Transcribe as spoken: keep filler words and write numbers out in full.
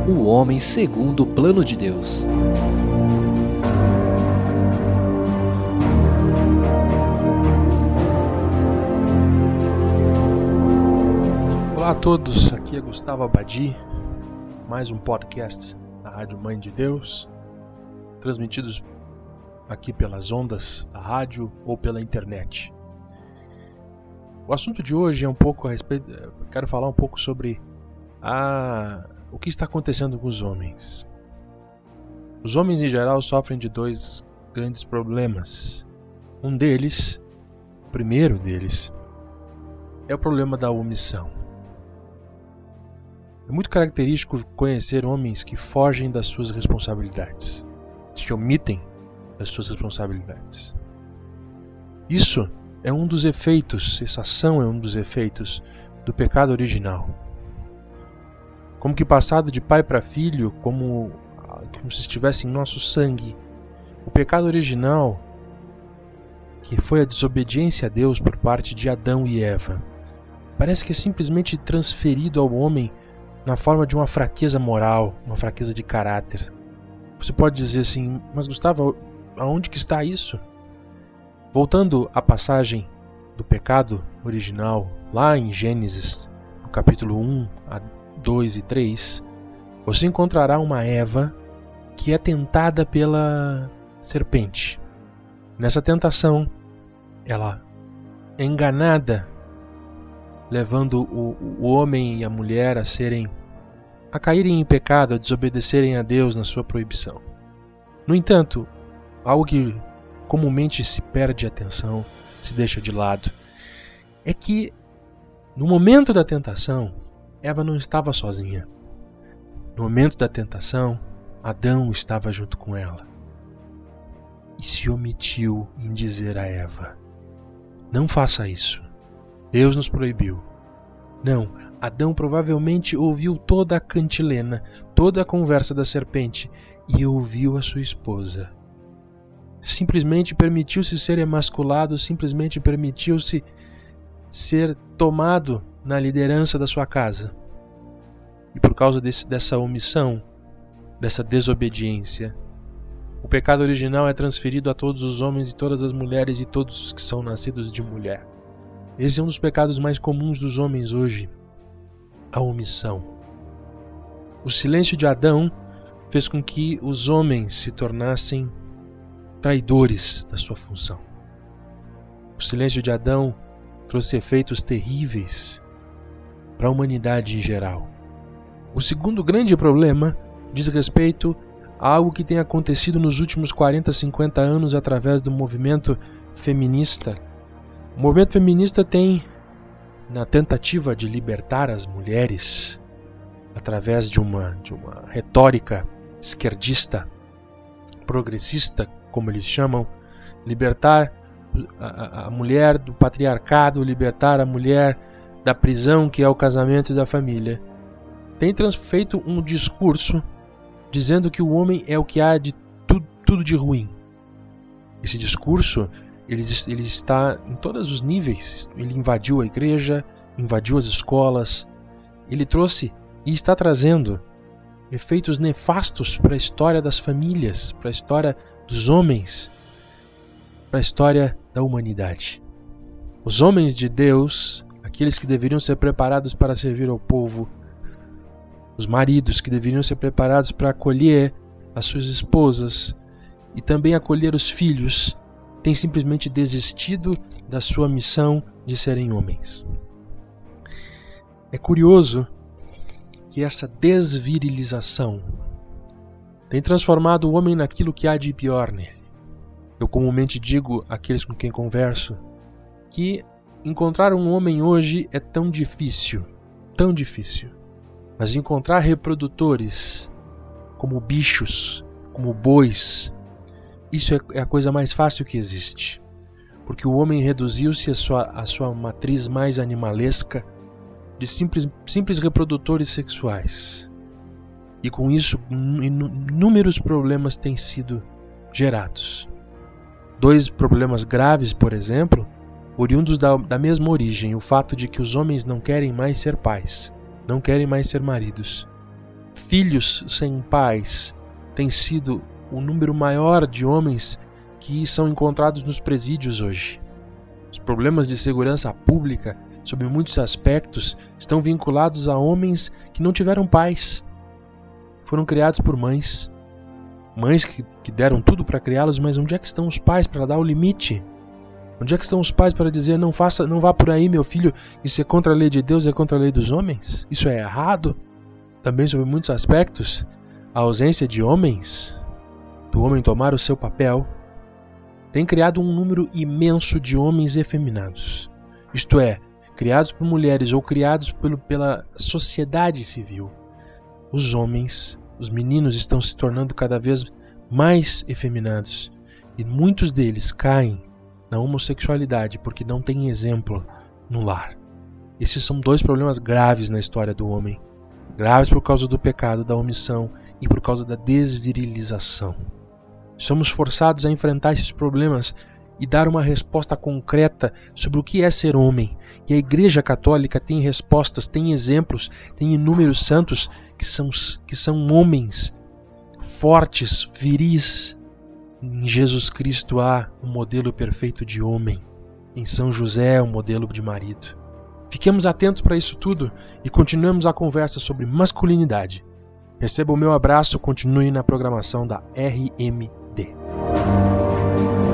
O homem segundo o plano de Deus. Olá a todos, aqui é Gustavo Abadi, mais um podcast da Rádio Mãe de Deus, transmitidos aqui pelas ondas da rádio ou pela internet. O assunto de hoje é um pouco a respeito, quero falar um pouco sobre a, o que está acontecendo com os homens. Os homens em geral sofrem de dois grandes problemas. Um deles, o primeiro deles, é o problema da omissão. É muito característico conhecer homens que fogem das suas responsabilidades, se omitem das suas responsabilidades. Isso é um dos efeitos, essa ação é um dos efeitos do pecado original. Como que passado de pai para filho, como, como se estivesse em nosso sangue. O pecado original, que foi a desobediência a Deus por parte de Adão e Eva, parece que é simplesmente transferido ao homem na forma de uma fraqueza moral, uma fraqueza de caráter. Você pode dizer assim, mas Gustavo, aonde que está isso? Voltando à passagem do pecado original, lá em Gênesis, no capítulo um, a dois e três, você encontrará uma Eva que é tentada pela serpente. Nessa tentação, ela é enganada, levando o, o homem e a mulher a serem, a caírem em pecado, a desobedecerem a Deus na sua proibição. No entanto, algo que comumente se perde a atenção, se deixa de lado, é que no momento da tentação, Eva não estava sozinha. No momento da tentação, Adão estava junto com ela. E se omitiu em dizer a Eva: não faça isso. Deus nos proibiu. Não, Adão provavelmente ouviu toda a cantilena, toda a conversa da serpente e ouviu a sua esposa. Simplesmente permitiu-se ser emasculado, simplesmente permitiu-se ser tomado na liderança da sua casa. E por causa desse, dessa omissão, dessa desobediência, o pecado original é transferido a todos os homens e todas as mulheres e todos os que são nascidos de mulher. Esse é um dos pecados mais comuns dos homens hoje, a omissão. O silêncio de Adão fez com que os homens se tornassem traidores da sua função. O silêncio de Adão trouxe efeitos terríveis para a humanidade em geral. O segundo grande problema diz respeito a algo que tem acontecido nos últimos quarenta, cinquenta anos através do movimento feminista. O movimento feminista tem, na tentativa de libertar as mulheres, através de uma, de uma retórica esquerdista, progressista, como eles chamam, libertar a, a mulher do patriarcado, libertar a mulher da prisão que é o casamento e da família. Tem feito um discurso dizendo que o homem é o que há de tudo, tudo de ruim. Esse discurso ele, ele está em todos os níveis. Ele invadiu a igreja, invadiu as escolas, ele trouxe e está trazendo efeitos nefastos para a história das famílias, para a história dos homens, para a história da humanidade. Os homens de Deus, aqueles que deveriam ser preparados para servir ao povo, os maridos que deveriam ser preparados para acolher as suas esposas e também acolher os filhos, têm simplesmente desistido da sua missão de serem homens. É curioso que essa desvirilização tem transformado o homem naquilo que há de pior nele. Eu comumente digo àqueles com quem converso que encontrar um homem hoje é tão difícil, tão difícil. Mas encontrar reprodutores como bichos, como bois, isso é a coisa mais fácil que existe. Porque o homem reduziu-se à sua, à sua matriz mais animalesca de simples, simples reprodutores sexuais. E com isso, inúmeros problemas têm sido gerados. Dois problemas graves, por exemplo, oriundos da, da mesma origem, o fato de que os homens não querem mais ser pais, não querem mais ser maridos. filhos sem pais tem sido o número maior de homens que são encontrados nos presídios hoje. Os problemas de segurança pública, sob muitos aspectos, estão vinculados a homens que não tiveram pais. Foram criados por mães. Mães que, que deram tudo para criá-los, mas onde é que estão os pais para dar o limite? Onde é que estão os pais para dizer, não faça, não vá por aí, meu filho, isso é contra a lei de Deus, é contra a lei dos homens? Isso é errado? Também sob muitos aspectos, a ausência de homens, do homem tomar o seu papel, tem criado um número imenso de homens efeminados. Isto é, criados por mulheres ou criados pelo, pela sociedade civil. Os homens, os meninos estão se tornando cada vez mais efeminados. E muitos deles caem na homossexualidade porque não têm exemplo no lar. Esses são dois problemas graves na história do homem. Graves por causa do pecado, da omissão e por causa da desvirilização. Somos forçados a enfrentar esses problemas e dar uma resposta concreta sobre o que é ser homem. E a Igreja Católica tem respostas, tem exemplos, tem inúmeros santos que são, que são homens fortes, viris. Em Jesus Cristo há um modelo perfeito de homem. Em São José, um modelo de marido. Fiquemos atentos para isso tudo e continuemos a conversa sobre masculinidade. Receba o meu abraço, continue na programação da R M D.